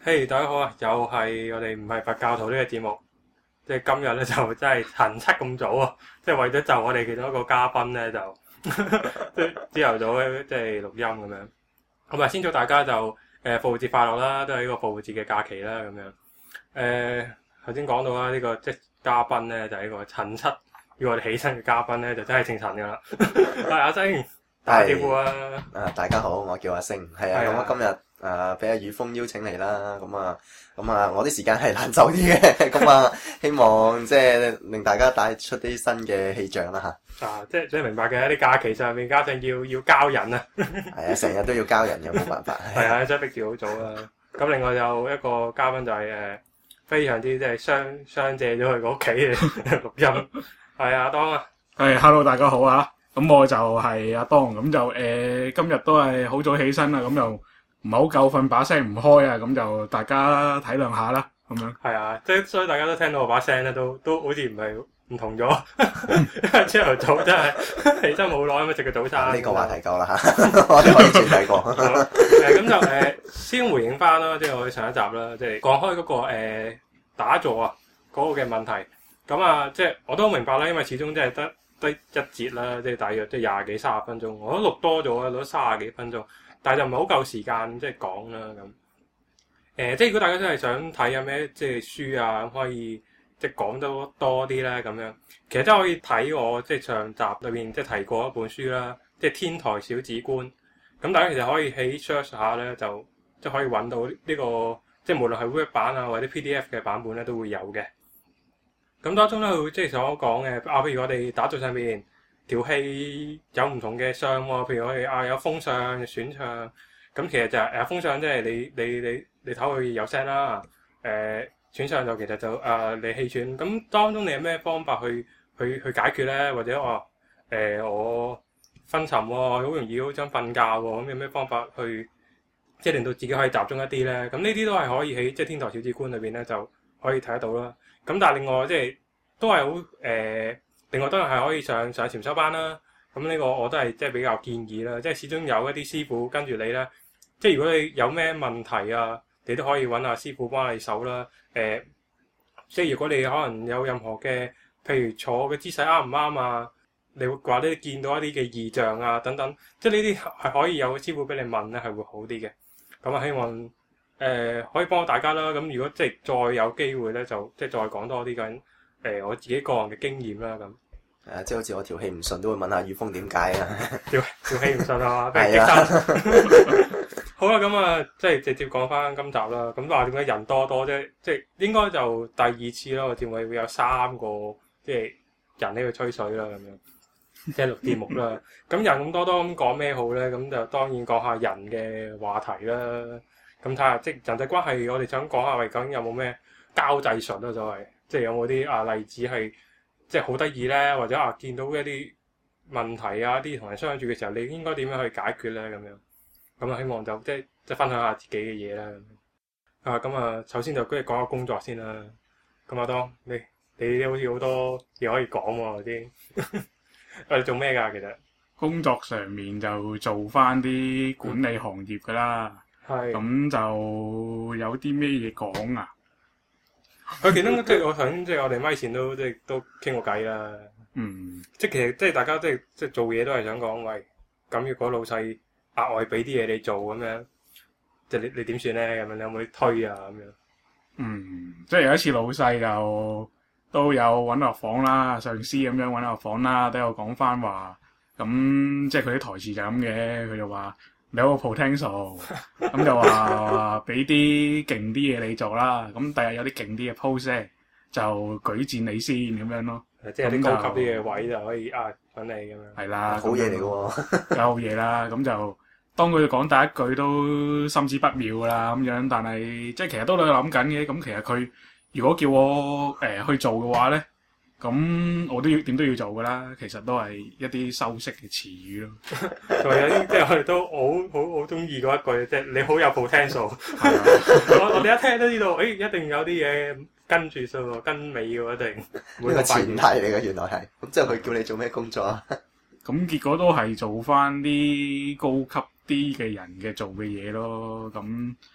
嘿，大家好啊！又係我哋唔係佛教徒呢個節目，即係今日咧就真係晨七咁早啊！即係為咗就我哋其中一個嘉賓咧就即係朝頭早咧即係錄音咁樣。咁啊，先祝大家就復活節快樂啦，都係呢個復活節嘅假期啦咁樣。頭先講到啦，呢個即係嘉賓咧就係呢個晨七要我哋起身嘅嘉賓咧就真係姓陳噶啦。係阿星，打招呼啊！ 大家好，我叫阿星，係啊，咁我今日俾阿宇峰邀請嚟啦，咁啊，我啲時間係難走啲嘅，咁啊，希望即係令大家帶出啲新嘅氣象啦吓。 即係明白嘅，喺啲假期上面，加上要交人啊。 係啊，成日都要交人嘅，冇辦法。 係啊，真係逼住好早啦。咁另外有一個嘉賓就係非常之即係相借咗佢個屋企嘅錄音，係阿當啊。 係，hello， 大家好啊。咁我就係阿當，咁就今日都係好早起身啦，咁就唔係好夠瞓，把聲唔開啊，咁就大家體諒下啦，咁樣。係啊，即係所以大家都聽到我把聲咧，都好似唔同咗，因為朝頭早真係起身冇耐咁啊，食個早餐。 呢個話題夠啦嚇，我哋可以轉第二個。 咁就先回應翻啦，即係我哋上一集啦，即係講開嗰個打坐啊嗰個嘅問題。咁啊，即係我都明白啦，因為始終即係得一節啦，即係大約即係廿幾30分鐘，我都錄多咗啊，錄咗30幾分鐘，但係就唔係好夠時間即係講啦咁。即係如果大家真係想睇有咩即係書啊，可以即係講得多啲咧咁樣，其實真係可以睇我即係上集裏邊即係提過一本書啦，即係天台小止觀。咁大家其實可以喺 search 下咧，就即係可以揾到呢個即係無論係 Word 版啊或者 PDF 嘅版本咧都會有嘅。咁當中咧，會即係所講嘅譬如我哋打坐上面條氣有唔同嘅相喎，譬如我哋有風相、損相，咁其實就係風相即係你唞佢有聲啦，損相就其實就你氣喘。咁當中你有咩方法去解決咧？或者我昏沉喎，好容易好想瞓覺喎，咁有咩方法去即係令到自己可以集中一啲咧？咁呢啲都係可以喺即係天台小止觀裏邊咧就可以睇得到啦。咁但係另外即係都係好另外當然係可以上禪修班啦。咁呢個我都係即係比較建議啦。即係始終有一啲師傅跟住你咧，即係如果你有咩問題啊，你都可以揾下師傅幫你手啦。即係如果你可能有任何嘅，譬如坐嘅姿勢啱唔啱啊，你會或者見到一啲嘅異象啊等等，即係呢啲係可以有師傅俾你問咧，係會好啲嘅。咁啊，希望可以幫到大家啦。咁如果即係再有機會咧，就即係再講多啲緊我自己個人嘅經驗啦咁。 即係好似我條氣唔順都會問下宇峰點解啊？ 條氣唔順啊嘛，俾人激親。好啦，咁啊，即係直接講翻今集啦。咁話點解人多啫？即係應該就第二次啦。我節目會有3個即係人喺度吹水啦咁樣，即係錄節目啦。咁人咁多咁講咩好咧？咁就當然講下人嘅話題啦。咁睇下即係人際關係，我哋想講下究竟有冇咩交際術啦，所謂即係有冇啲例子係即係好得意咧，或者見到一啲問題啊，啲同人相處嘅時候，你應該點樣去解決咧咁樣。咁啊，希望就即係分享下自己嘅嘢啦。咁啊，首先就跟住講下工作先啦。咁阿當，你好似好多嘢可以講喎啲。你做咩㗎？其實工作上面就做翻啲管理行業㗎啦。係。咁就有啲咩嘢講啊？ 其中即係我想即係我哋咪前都傾過偈啦。即係其實即係大家即係做嘢都係想講，喂，咁如果老細額外俾啲嘢你做咁樣，即係你點算咧？咁樣你有冇推啊？咁樣。 即係有一次老細就都有揾落房啦，上司咁樣揾落房啦，都有講翻話，咁即係佢啲台詞就咁嘅，佢就話你有個 potential， 咁就話俾啲勁啲嘢你做啦，咁第日有啲勁啲嘅 post 就舉薦你先咁樣咯。 即係啲高級啲嘅位就可以揾你咁樣。 係啦， 好嘢嚟嘅喎， 有好嘢啦，咁就。當佢講第一句都心知不妙啦咁樣，但係即係其實都喺度諗緊嘅。咁其實佢如果叫我去做嘅話咧，咁我都要點都要做噶啦。其實都係一啲修飾嘅詞語咯。 同埋有啲即係我哋都好中意嗰一句，即係你好有 potential。我哋一聽都知道，一定有啲嘢跟住數跟尾嘅一定。 呢個前提嚟嘅原來係。咁之後佢叫你做咩工作啊？ 咁結果都係做翻啲高級啲嘅人嘅做嘅嘢咯，咁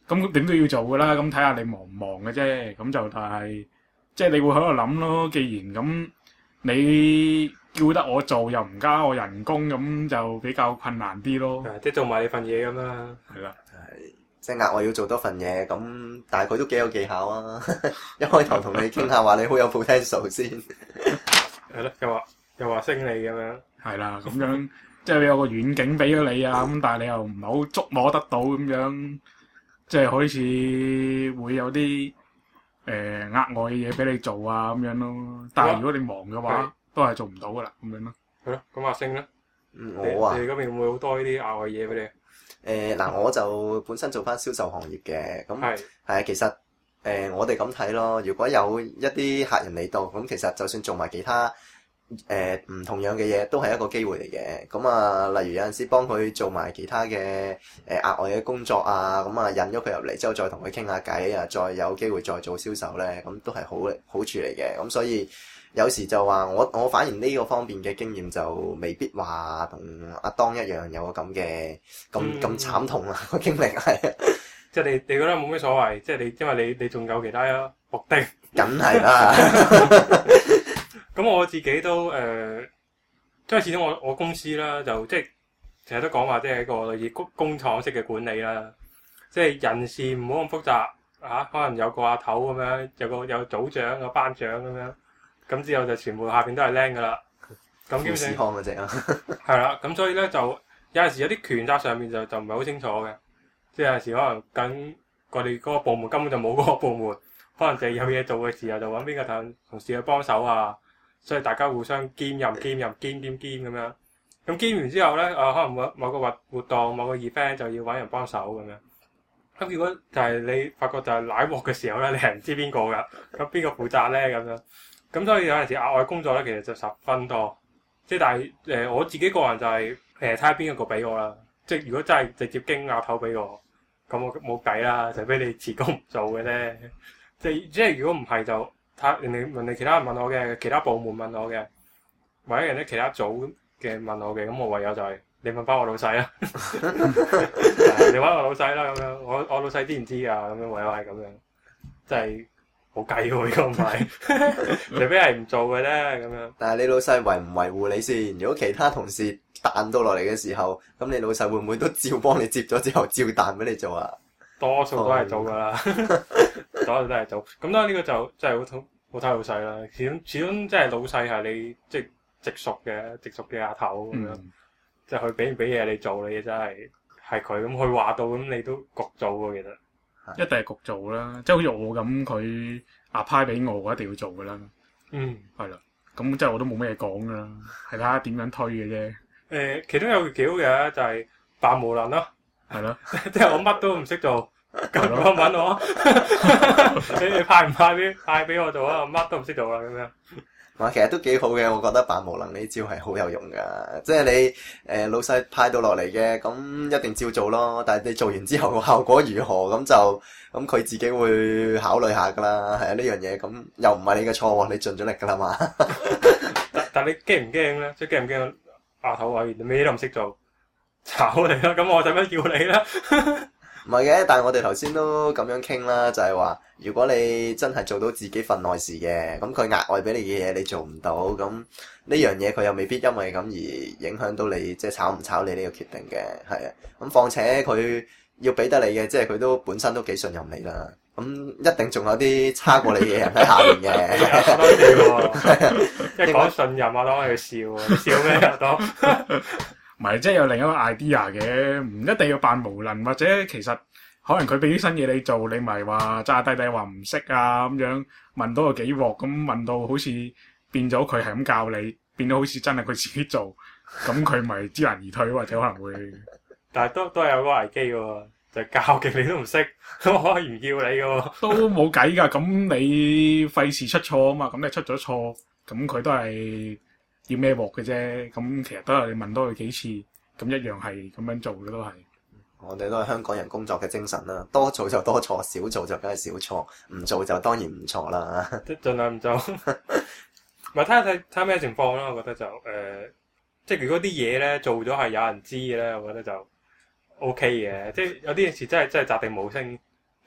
咁點都要做噶啦，咁睇下你忙唔忙嘅啫。咁就但係即係你會喺度諗咯。既然咁你叫得我做又唔加我人工，咁就比較困難啲咯。 即係做埋你份嘢咁啦。 係啦， 係即係額外要做多份嘢，咁但係佢都幾有技巧啊！一開頭同你傾下話你好有 potential 先， 係咯，又話升你咁樣。 係啦，咁樣即係有個遠景俾咗你啊，咁但係你又唔係好捉摸得到咁樣，即係好似會有啲額外嘅嘢俾你做啊咁樣咯。但係如果你忙嘅話，都係做唔到噶啦咁樣咯。 係咯，咁阿星咧？ 我啊， 你嗰邊會唔會好多呢啲額外嘢俾你？ 嗱，我就本身做翻銷售行業嘅，咁係啊，其實我哋咁睇咯，如果有一啲客人嚟到，咁其實就算做埋其他唔同樣嘅嘢，都係一個機會嚟嘅。咁啊，例如有陣時幫佢做埋其他嘅額外嘅工作啊，咁啊引咗佢入嚟之後，再同佢傾下偈啊，再有機會再做銷售咧，咁都係好處嚟嘅。咁所以有時就話我反而呢個方面嘅經驗就未必話同阿當一樣有個咁嘅咁慘痛啊個經歷係。 即係你覺得冇咩所謂，即係因為你仲有其他目的。 梗係啦。 咁我自己都即係始終我公司啦，就即係成日都講話，即係一個類似工廠式嘅管理啦。即係人事唔好咁複雜嚇，可能有個阿頭咁樣，有組長、有班長咁樣，咁之後就全部下邊都係僆噶啦。咁基本上嘅啫。 係啦，咁所以咧就有陣時有啲權責上面就唔係好清楚嘅。即係有陣時可能緊我哋嗰個部門根本就冇嗰個部門，可能就係有嘢做嘅時候就揾邊個同事去幫手啊，所以大家互相兼任咁樣。咁兼完之後咧，可能某個活動、某個 event 就要揾人幫手咁樣。咁如果就係你發覺就係舐鑊嘅時候咧，你係唔知邊個㗎，咁邊個負責咧咁樣。咁所以有陣時額外工作咧，其實就十分多。即係但係我自己個人就係睇下邊一個俾我啦。即係如果真係直接經額頭俾我。咁我冇計啦，就俾你辭工唔做嘅啫。即係如果唔係就睇人哋其他人問我嘅，其他部門問我嘅，或者人哋其他組嘅問我嘅，咁我唯有就係你問翻我老細啦。你揾我老細啦咁樣，我老細知唔知啊？咁樣唯有係咁樣，真係冇計喎！呢個唔係，除非係唔做嘅啫咁樣。 但係你老細維唔維護你先？如果其他同事彈到落嚟嘅時候，咁你老細會唔會都照幫你接咗之後照彈俾你做啊？ 多數都係做噶啦，多數都係做。咁當然呢個就真係好睇老細啦。始終即係老細係你即係直屬嘅阿頭咁樣，即係佢俾唔俾嘢你做，你真係佢咁佢話到咁，你都焗做喎。其實一定係焗做啦，即係好似我咁，佢派俾我一定要做噶啦。係啦，咁即係我都冇咩嘢講噶啦，係睇下點樣推嘅啫。 其中有個橋嘅就係扮無能咯， 係咯， 即係我乜都唔識做，咁我揾我，你派俾我做啊，我乜都唔識做啦咁樣。 其實都幾好嘅，我覺得扮無能呢招係好有用噶。即係你老細派到落嚟嘅，咁一定照做咯。但係你做完之後個效果如何，咁佢自己會考慮下噶啦。係啊，呢樣嘢咁又唔係你嘅錯喎，你盡咗力噶啦嘛。 但你驚唔驚咧？即係驚唔驚？阿頭話你咩都唔識做，炒你啦！咁我使乜要你咧？ 唔係嘅，但係我哋頭先都咁樣傾啦，就係話如果你真係做到自己份內事嘅，咁佢額外俾你嘅嘢你做唔到，咁呢樣嘢佢又未必因為咁而影響到你，即係炒唔炒你呢個決定嘅，係啊。咁況且佢要俾得你嘅，即係佢都本身都幾信任你啦。咁一定仲有啲差過你嘅人喺下邊嘅。 多謝喎，一講信任啊，當佢笑啊，笑咩啊，當？ 唔係，即係有另一個 idea 嘅，唔一定要扮無能，或者其實可能佢俾啲新嘢你做，你咪話詐低話唔識啊咁樣，問到個幾鑊咁，問到好似變咗佢係咁教你，變咗好似真係佢自己做，咁佢咪知難而退，或者可能會。 但係都係有個危機喎，就係教極你都唔識，咁我可以唔要你嘅喎。都冇計㗎，咁你費事出錯啊嘛，咁你出咗錯，咁佢都係要孭鑊嘅啫。咁其實都係你問多佢幾次，咁一樣係咁樣做嘅都係。 我哋都係香港人工作嘅精神啦，多做就多錯，少做就梗係少錯，唔做就當然唔錯啦。 即係盡量唔做，咪睇下咩情況啦。我覺得就即係如果啲嘢咧做咗係有人知嘅咧，我覺得就 OK 嘅。即係有啲事真係擲地無聲，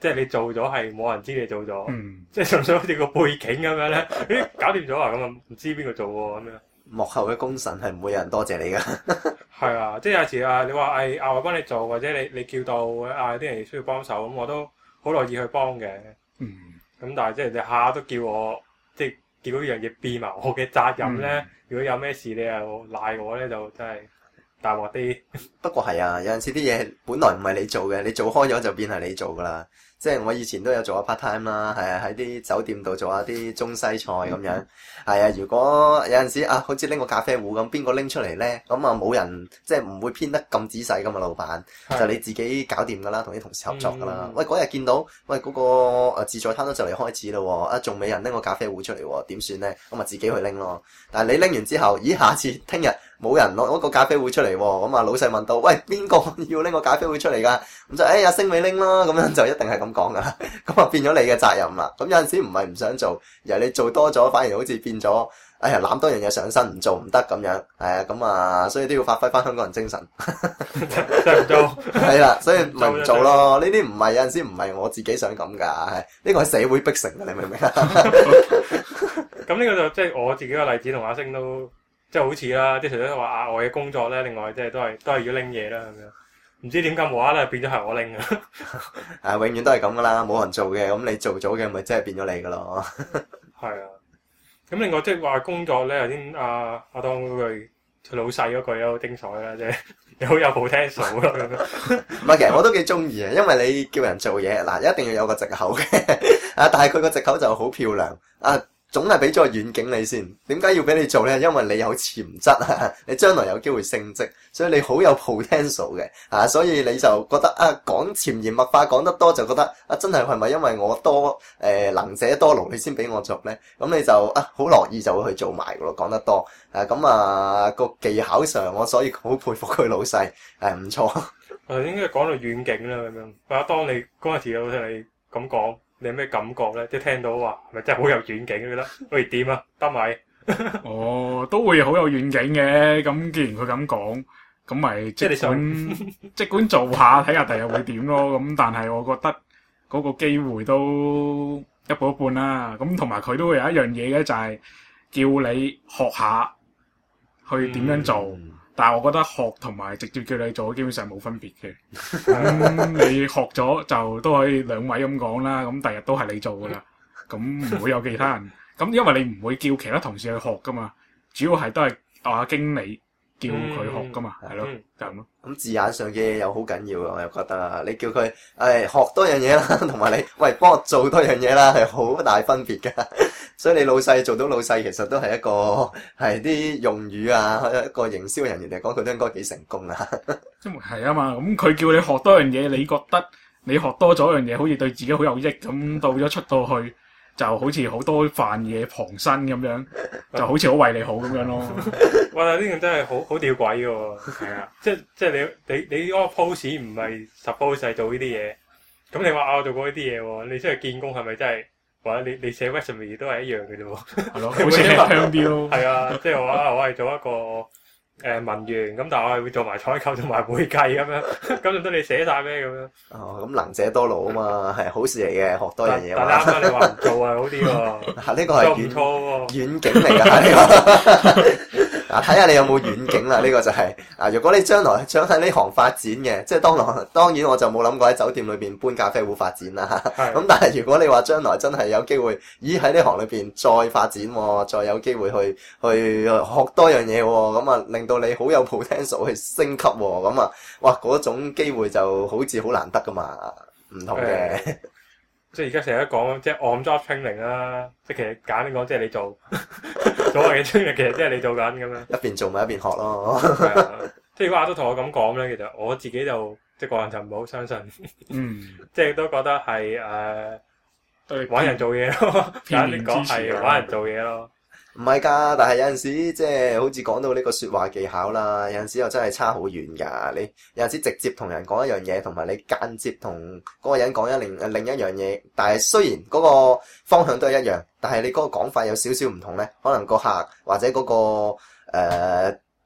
即係你做咗係冇人知你做咗， 嗯， 即係純粹好似個背景咁樣咧，咦搞掂咗啊咁啊，唔知邊個做喎咁樣。 幕後嘅功臣係唔會有人多謝你噶。 係啊，即係有時啊，你話我幫你做，或者你叫到啲人需要幫手，咁我都好樂意去幫嘅。 嗯， 咁但係即係你下下都叫我，即係叫嗰樣嘢變埋我嘅責任咧。如果有咩事你又賴我咧，就真係大鑊啲。 不過係啊，有陣時啲嘢本來唔係你做嘅，你做開咗就變係你做噶啦。即係我以前都有做下 part time 啦，係啊，喺啲酒店度做下啲中西菜咁樣。係啊，如果有陣時啊，好似拎個咖啡壺咁，邊個拎出嚟咧？咁啊冇人即係唔會編得咁仔細噶嘛，老闆就你自己搞掂噶啦，同啲同事合作噶啦。喂，嗰日見到喂嗰個自助餐都就嚟開始咯，啊仲未人拎個咖啡壺出嚟，點算咧？咁啊自己去拎咯。但係你拎完之後，咦下次聽日冇人攞個咖啡壺出嚟，咁啊老細問到，喂邊個要拎個咖啡壺出嚟㗎？咁就阿星美拎咯，咁樣就一定係咁講㗎啦。咁啊變咗你嘅責任啦。咁有陣時唔係唔想做，而係你做多咗，反而好似變咗，哎呀攬多樣嘢上身唔做唔得咁樣。係啊，咁啊所以都要發揮翻香港人精神。 真係唔做。 係啦，所以咪唔做咯。呢啲唔係有陣時唔係我自己想咁㗎，係呢個係社會逼成嘅，你明唔明啊？ 咁呢個就即係我自己嘅例子，同阿星都即係好似啦。即係除咗話額外嘅工作咧，另外即係都係要拎嘢啦咁樣。唔知點解無啦啦變咗係我拎啊！ 永遠都係咁噶啦，冇人做嘅，咁你做咗嘅咪真係變咗你噶咯。係啊，咁另外即係話工作咧，頭先阿當嗰句老細嗰句咧好精彩啦，即係你好有 potential 咯咁樣。 唔係，其實我都幾中意嘅，因為你叫人做嘢嗱，一定要有個藉口嘅啊，但係佢個藉口就好漂亮啊。總係俾咗個遠景你先，點解要俾你做咧？因為你有潛質啊，你將來有機會升職，所以你好有 potential 嘅啊，所以你就覺得啊，講潛移默化講得多就覺得啊，真係咪因為我多能者多勞你先俾我做咧？咁你就啊好樂意就會去做埋噶咯，講得多咁啊個技巧上我所以好佩服佢老細係唔錯。 我應該講到遠景啦咁樣，阿當你嗰陣時老細你咁講。你有咩感覺咧？即係聽到話，係咪真係好有遠景？覺得喂點啊？得咪？ 哦，都會好有遠景嘅。咁既然佢咁講，咁咪即管做下，睇下第日會點咯。咁但係我覺得嗰個機會都一半一半啦。咁同埋佢都會有一樣嘢嘅，就係叫你學下去點樣做。但係我覺得學同埋直接叫你做，基本上冇分別嘅。咁你學咗就都可以兩位咁講啦。咁第日都係你做噶啦，咁唔會有其他人。咁因為你唔會叫其他同事去學噶嘛，主要係都係經理叫佢學噶嘛，係咯，就咁咯。 咁字眼上嘅嘢又好緊要啊！我又覺得啊，你叫佢學多樣嘢啦，同埋你喂幫我做多樣嘢啦，係好大分別噶。所以你老細做到老細，其實都係一個係啲用語啊，一個營銷人員嚟講，佢都應該幾成功啊。 因為係啊嘛，咁佢叫你學多樣嘢，你覺得你學多咗樣嘢，好似對自己好有益咁，到咗出到去就好似好多飯嘢傍身咁樣，就好似好為你好咁樣咯。 哇！呢樣真係好吊詭嘅喎。係啊，即係你嗰個 post 唔係 suppose 係做呢啲嘢，咁你話我做過呢啲嘢喎，你出去見工係咪真係？或者你寫 resume 都係一樣嘅啫喎， 係咯，好似香標。 係啊，即係話我係做一個文員，咁但係我係會做埋採購同埋會計咁樣，咁就得你寫晒咩咁樣？ 哦，咁能者多勞啊嘛，係好事嚟嘅，學多樣嘢。 但啱啱你話唔做啊，好啲喎。 呢個係唔錯喎， 遠景嚟㗎呢個。睇下你有冇遠景啦，呢個就係如果你將來想喺呢行發展嘅，即係當然我就冇諗過喺酒店裏邊搬咖啡壺發展啦。咁但係如果你話將來真係有機會，喺呢行裏邊再發展，再有機會去學多樣嘢，咁啊令到你好有 potential 去升級，咁啊哇嗰種機會就好似好難得噶嘛，唔同嘅。 即係而家成日都講即係 on job training 啦，即係其實簡單講即係你做所謂嘅 training，其實即係你做緊咁樣。一邊做咪一邊學咯。 即係如果阿都同我咁講咧，其實我自己就即係個人就唔係好相信。即係都覺得係揾人做嘢咯，簡單啲講係揾人做嘢咯。 唔係㗎，但係有陣時即係好似講到呢個説話技巧啦，有陣時又真係差好遠㗎。你有陣時直接同人講一樣嘢，同埋你間接同嗰個人講另一樣嘢，但係雖然嗰個方向都係一樣，但係你嗰個講法有少少唔同咧，可能個客或者嗰個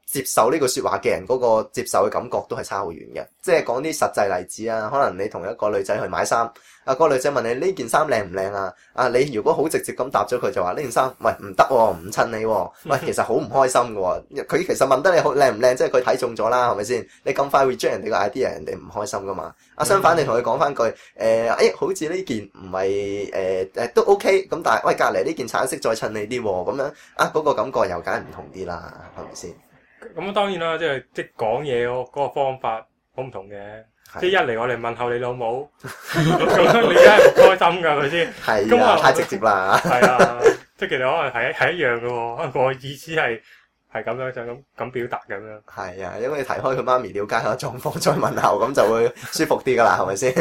接受呢句説話嘅人嗰個接受嘅感覺都係差好遠嘅。即係講啲實際例子啊，可能你同一個女仔去買衫，嗰個女仔問你呢件衫靚唔靚啊？你如果好直接咁答咗佢就話呢件衫，喂唔得喎，唔襯你喎，喂其實好唔開心嘅喎。佢其實問得你好靚唔靚，即係佢睇中咗啦，係咪先？你咁快 reject 人哋個 idea，人哋唔開心噶嘛。相反你同佢講翻句好似呢件唔係都 OK，咁但係喂隔離呢件橙色再襯你啲喎，咁樣嗰個感覺又梗係唔同啲啦，係咪先？ 咁當然啦，即係講嘢嗰個方法好唔同嘅。即係一嚟我哋問候你老母，咁你梗係唔開心㗎，係咪先？ 係啊，太直接啦。 係啊，即係其實可能係一樣嘅喎，可能我意思係咁樣就咁表達咁樣。 係啊，因為你提開佢媽咪了解下狀況再問候，咁就會舒服啲㗎啦，係咪先？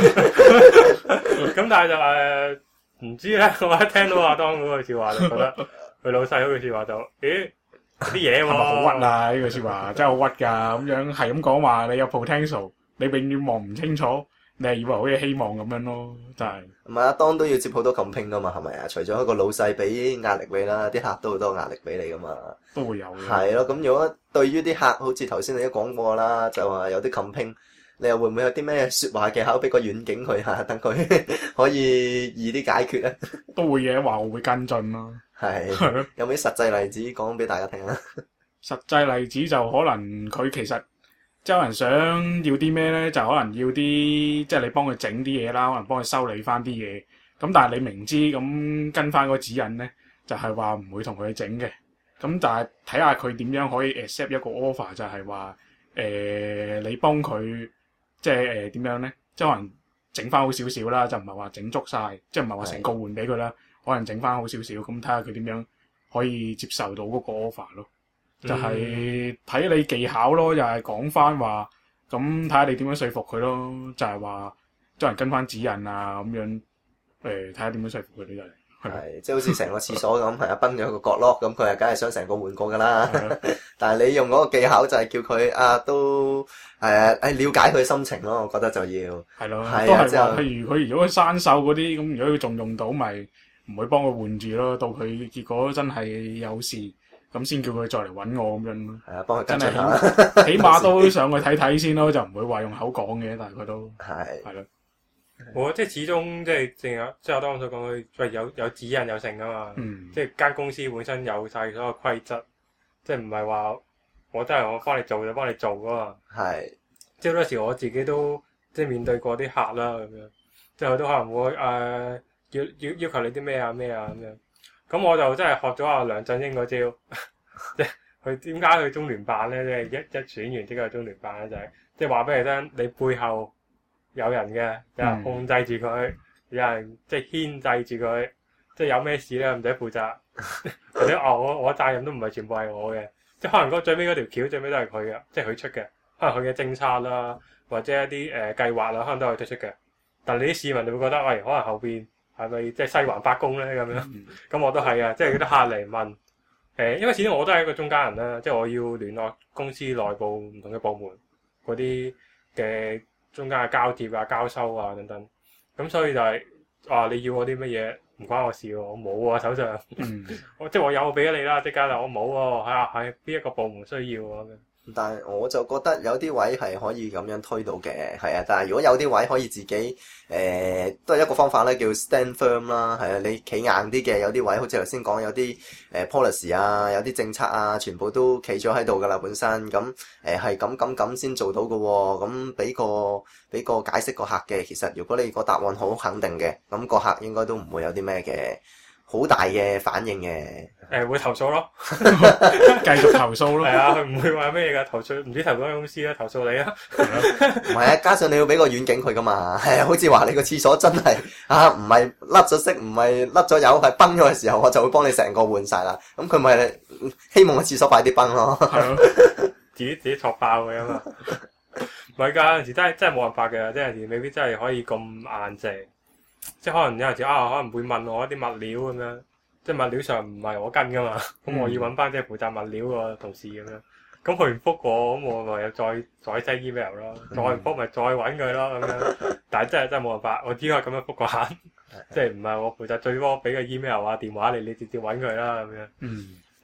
咁但係就唔知咧，我一聽到阿當嗰句説話就覺得佢老細嗰句説話就咦〜啲嘢喎， 好屈啊！呢句説話真係好屈㗎，咁樣係咁講話你有 potential，你永遠望唔清楚，你係以為好有希望咁樣咯，真係。 唔係阿當都要接好多 campaign 㗎嘛，係咪啊？除咗一個老細俾壓力你啦，啲客都好多壓力俾你㗎嘛。 都會有嘅。係咯，咁如果對於啲客，好似頭先你都講過啦，就話有啲 campaign，你又會唔會有啲咩説話技巧俾個遠景佢嚇，等佢可以易啲解決咧？ 都會嘅，話我會跟進咯。 係，有冇啲實際例子講俾大家聽啊？ 實際例子就可能佢其實即係有人想要啲咩咧，就可能要啲即係你幫佢整啲嘢啦，可能幫佢修理翻啲嘢。咁但係你明知咁跟翻個指引咧，就係話唔會同佢整嘅。咁但係睇下佢點樣可以 accept 一個 offer，就係話你幫佢即係點樣咧？即係可能整翻好少少啦，就唔係話整足晒，即係唔係話成個換俾佢啦。可能整翻好少少，咁睇下佢點樣可以接受到嗰個 offer 咯。就係睇你技巧咯，又係講翻話，咁睇下你點樣說服佢咯。就係話將人跟翻指引啊，咁樣睇下點樣說服佢哋就係。 即係好似成個廁所咁，係崩咗個角落，咁佢係梗係想成個換過㗎啦。但係你用嗰個技巧就係叫佢都了解佢心情咯，我覺得就要。係咯， 都係話譬如佢如果佢生鏽嗰啲，咁如果佢仲用到咪〜唔會幫佢換住咯，到佢結果真係有事，咁先叫佢再嚟揾我咁樣咯。係啊，幫佢跟進下，起碼都上去睇睇先咯，就唔會話用口講嘅，但係佢都係咯。 我即係始終即係正有即係我當所講，佢有指引有成啊嘛。即係間公司本身有晒所有規則，即係唔係話我真係我幫你做就幫你做噶嘛。係，即係好多時我自己都即係面對過啲客啦咁樣，即係佢都可能會要求你啲咩啊咁樣，咁我就真係學咗阿梁振英嗰招，即係佢點解去中聯辦咧？即係一選完即刻去中聯辦咧，就係即係話俾你聽，你背後有人嘅，有人控制住佢，有人即係牽制住佢，即係有咩事咧唔使負責，或者我責任都唔係全部係我嘅，即係可能最尾嗰條橋最尾都係佢嘅，即係佢出嘅，可能佢嘅政策啦，或者一啲計劃啦，可能都係佢推出嘅，但係你啲市民就會覺得，喂，可能後邊。係咪即係西環八公咧咁樣？咁我都係啊，即係嗰啲客嚟問因為始終我都係一個中間人啦，即係我要聯絡公司內部唔同嘅部門嗰啲嘅中間嘅交接啊、交收啊等等。咁所以就係你要我啲乜嘢唔關我事喎，我冇啊手上。即係我有俾咗你啦，即刻啦，我冇喎，係邊一個部門需要咁樣。 但係我就覺得有啲位係可以咁樣推到嘅，係啊。但係如果有啲位可以自己都係一個方法咧，叫 stand firm 啦，係啊。你企硬啲嘅，有啲位好似頭先講有啲policy 啊，有啲政策啊，全部都企咗喺度㗎啦，本身咁係咁先做到㗎喎。咁俾個解釋個客嘅，其實如果你個答案好肯定嘅，咁個客應該都唔會有啲咩嘅好大嘅反應嘅。 會投訴咯， 繼續投訴咯。 係啊，佢唔會話咩㗎，投訴唔知投訴公司啦，投訴你啊。 唔係啊，加上你要俾個遠景佢㗎嘛。係啊，好似話你個廁所真係唔係甩咗色，唔係甩咗油，係崩咗嘅時候，我就會幫你成個換晒啦。咁佢咪希望個廁所快啲崩咯。係咯， 自己戳爆佢啊嘛。唔係㗎，有陣時真係冇辦法嘅，即係有陣時未必真係可以咁硬淨。即係可能有陣時可能會問我一啲物料咁樣。即係物料上唔係我跟噶嘛，咁我要揾翻即係負責物料個同事咁樣，咁佢唔覆我，咁我咪又再 send email 咯，再唔覆咪再揾佢咯咁樣，但係真係冇辦法，我只可以咁樣覆個客，即係唔係我負責，最多俾個 email 啊電話你直接揾佢啦咁樣。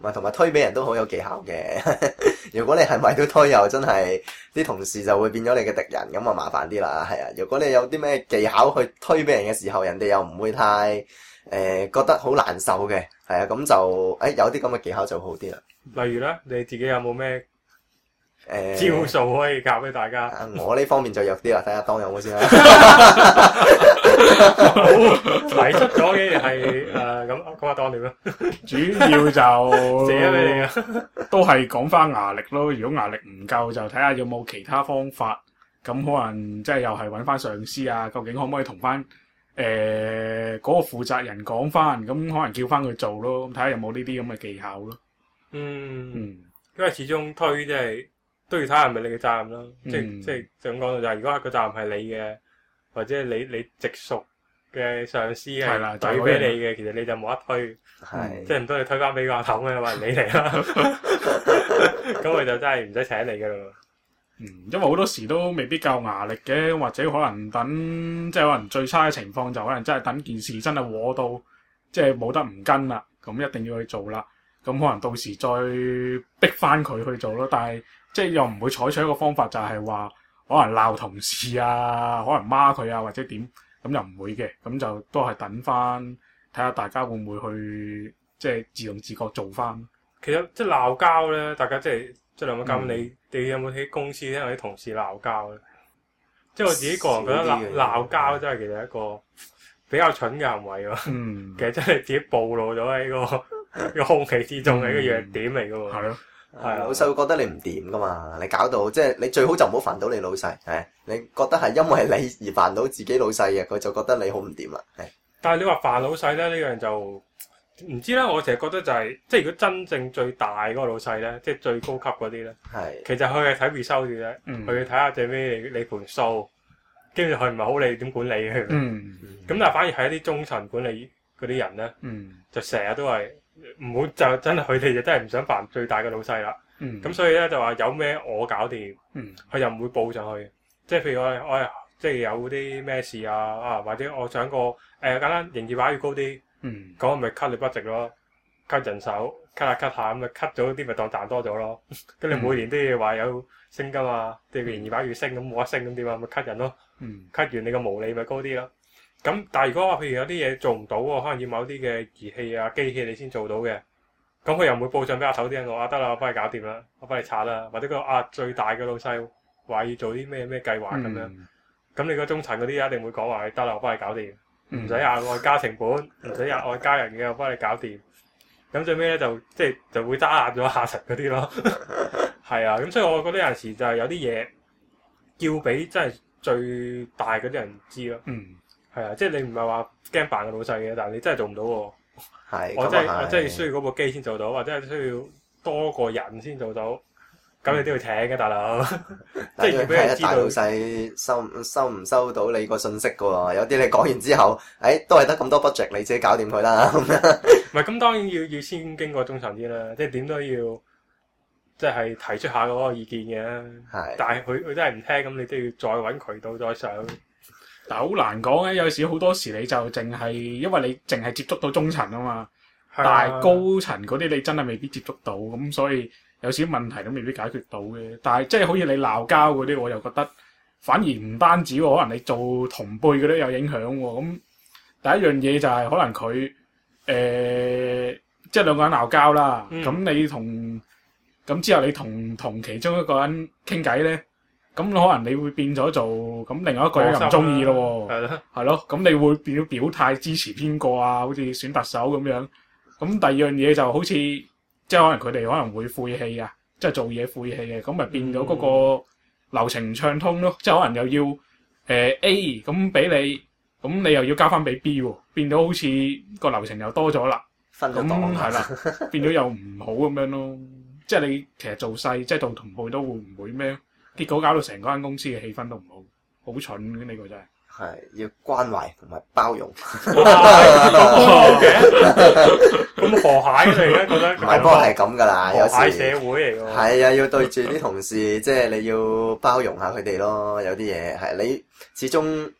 同埋推俾人都好有技巧嘅。如果你係咪都推，又真係啲同事就會變咗你嘅敵人，咁啊麻煩啲啦。係啊，如果你有啲咩技巧去推俾人嘅時候，人哋又唔會太覺得好難受嘅。係啊，咁就有啲咁嘅技巧就好啲啦。 例如咧，你自己有冇咩招數可以教俾大家？ 我呢方面就弱啲啦，睇下當有冇先啦。 好提出咗嘅係咁阿當點啊？ 主要就寫俾你啊， 都係講翻牙力咯。如果牙力唔夠，就睇下有冇其他方法。咁可能即係又係揾翻上司啊，究竟可唔可以同翻嗰個負責人講翻？咁可能叫翻佢做咯，睇下有冇呢啲咁嘅技巧咯。 因為始終推即係都要睇下係咪你嘅責任啦。即係就咁講到就係，如果係個責任係你嘅，或者你直屬嘅上司係懟俾你嘅，其實你就冇得推。即係唔通你推翻俾個阿頭咩？話你嚟啦，咁佢就真係唔使請你噶啦。 因為好多時都未必夠牙力嘅，或者可能等即係可能最差嘅情況就可能真係等件事真係禍到即係冇得唔跟啦，咁一定要去做啦。咁可能到時再逼翻佢去做咯，但係即係又唔會採取一個方法就係話可能鬧同事啊，可能罵佢啊或者點，咁又唔會嘅，咁就都係等翻睇下大家會唔會去即係自動自覺做翻。 其實即係鬧交咧，大家即係兩個咁，你有冇喺公司聽啲同事鬧交咧？即係我自己個人覺得鬧交真係其實一個比較蠢嘅行為喎。其實真係自己暴露咗喺個空氣之中嘅一個弱點嚟㗎喎。 係咯。 係老細會覺得你唔掂噶嘛，你搞到即係你最好就唔好煩到你老細，你覺得係因為你而煩到自己老細嘅，佢就覺得你好唔掂啦。 但係你話煩老細咧，呢樣就唔知啦。我成日覺得就係即係如果真正最大嗰個老細咧，即係最高級嗰啲咧，其實佢係睇 result 嘅啫，佢睇下最尾你盤數，跟住佢唔係好理點管理佢。咁但係反而係一啲中層管理嗰啲人咧，就成日都係。唔好就真係佢哋就真係唔想煩最大嘅老細啦。咁所以咧就話有咩我搞掂，佢又唔會報上去。即係譬如我即係有啲咩事啊，或者我想個簡單營業額要高啲，咁咪 cut 你 budget 咯 ，cut 人手 cut 下 cut 下咁咪 cut 咗啲咪當賺多咗咯。跟住每年都要話有升金啊，即係營業額要升，咁冇得升咁點啊？咪 cut 人咯，cut 完你個毛利咪高啲咯。咁但係如果話譬如有啲嘢做唔到喎，可能要某啲嘅儀器啊機器你先做到嘅，咁佢又唔會報上俾阿頭啲人我得啦，我幫你搞掂啦，我幫你拆啦，或者最大嘅老細話要做啲咩計劃咁樣，咁你個中層嗰啲一定會講話得啦，我幫你搞掂，唔使額外加成本，唔使額外加人嘅，我幫你搞掂。咁最尾咧就會揸壓咗下層嗰啲咯。係啊，咁所以我覺得有陣時就係有啲嘢要俾真係最大嗰啲人知咯。係啊，即係你唔係話驚扮個老細嘅，但係你真係做唔到喎。我真係需要嗰部機先做到，或者係需要多個人先做到。咁你都要請嘅，大佬。即係要俾人知道。大老細收唔收到你個信息嘅喎？有啲你講完之後，都係得咁多 budget，你自己搞掂佢啦。唔係咁，當然要先經過中層啲啦，即係點都要即係提出下嗰個意見嘅。係。但係佢真係唔聽，咁你都要再揾渠道再上。但係好難講嘅，有時好多時你就淨係因為你淨係接觸到中層啊嘛，但係高層嗰啲你真係未必接觸到，咁所以有少少問題都未必解決到嘅。但係即係好似你鬧交嗰啲，我又覺得反而唔單止喎，可能你做同輩嗰啲有影響喎。咁第一樣嘢就係可能佢即係兩個人鬧交啦，咁咁之後你同其中一個人傾偈咧。咁可能你會變咗做咁，另外一個人又唔中意咯喎，係咯，咁你會表態支持邊個啊？好似選特首咁樣。咁第二樣嘢就好似即係可能佢哋可能會晦氣啊，即係做嘢晦氣嘅，咁咪變咗嗰個流程唔暢通咯。即係可能又要A 咁俾你，咁你又要交翻俾 B 喎，變咗好似個流程又多咗啦。分咗檔係啦，變咗又唔好咁樣咯。即係你其實做細即係做同輩都會唔會咩？結果搞到成間公司嘅氣氛都唔好，好蠢嘅呢個真係。係要關懷同埋包容。咁河蟹你而家覺得？唔係，不過係咁噶啦，有時河蟹社會嚟㗎。係啊，要對住啲同事，即係你要包容下佢哋咯。有啲嘢係你始終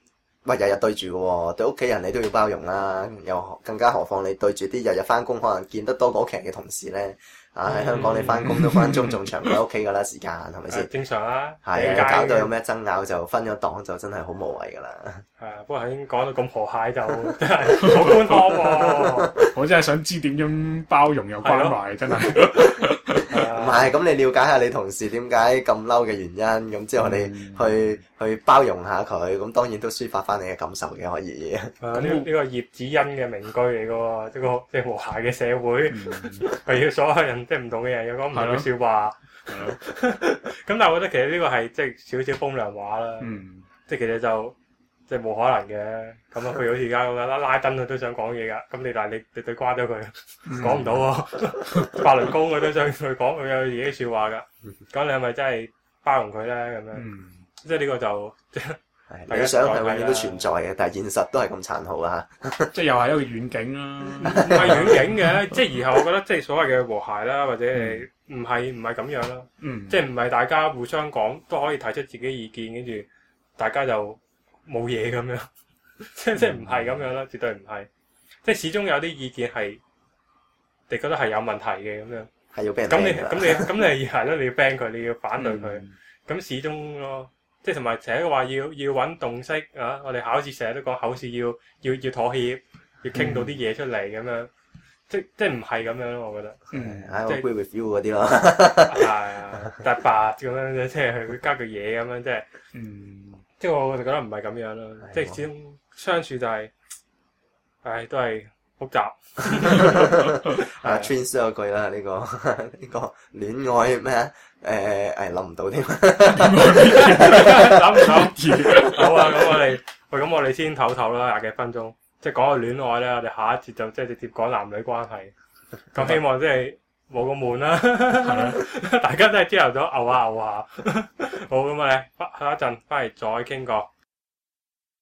喂，日日對住嘅喎，對屋企人你都要包容啦，又更加何況你對住啲日日翻工可能見得多過屋企人嘅同事咧，喺香港你翻工都分鐘仲長過喺屋企㗎啦，時間係咪先？ 正常啦。 係啊，搞到有咩爭拗就分咗檔就真係好無謂㗎啦。 係啊，不過已經講到咁和諧就真係好官方喎。 我真係想知點樣包容又關懷，真係。 唔係，咁你了解下你同事點解咁嬲嘅原因，咁之後你去包容下佢，咁當然都抒發翻你嘅感受嘅可以。 呢個葉子欣嘅名句嚟嘅喎，即係和諧嘅社會，係要所有人即係唔同嘅人有講唔同嘅説話。咁但係我覺得其實呢個係即係少少風涼話啦。即係其實就即係冇可能嘅。咁啊，譬如好似而家咁樣拉登佢都想講嘢㗎，咁但係你對瓜咗佢，講唔到喎。法輪功佢都想佢講佢有自己説話㗎，咁你係咪真係包容佢咧？咁樣，即係呢個就理想係永遠都存在嘅，但係現實都係咁殘酷啊！ 即係又係一個遠景啦， 唔係遠景嘅，即係以後我覺得即係所謂嘅和諧啦，或者係唔係咁樣啦，即係唔係大家互相講都可以提出自己意見，跟住大家就冇嘢咁樣，即係唔係咁樣啦，絕對唔係，即係始終有啲意見係你覺得係有問題嘅咁樣， 係要俾人咁你係咯，你要 ban 佢，你要反對佢，咁始終咯。即係同埋成日話要揾洞悉啊！我哋考試成日都講考試要妥協，要傾到啲嘢出嚟咁樣，即係唔係咁樣咯？我覺得， 即係 agree with you 嗰啲咯， 係啊，大白咁樣即係佢加句嘢咁樣，即係，即係我就覺得唔係咁樣咯。即係始終相處就係，都係複雜。 Twins 有句啦，呢個戀愛咩啊？諗唔到添， 諗唔到。好啊，咁我哋先唞唞啦，廿幾分鐘。即係講個戀愛咧，我哋下一節就即係直接講男女關係。咁希望即係冇咁悶啦，大家都係朝頭早嘔下。好，咁我哋下一陣翻嚟再傾過。